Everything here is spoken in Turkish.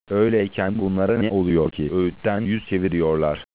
Öyleyken bunlara ne oluyor ki öğütten yüz çeviriyorlar.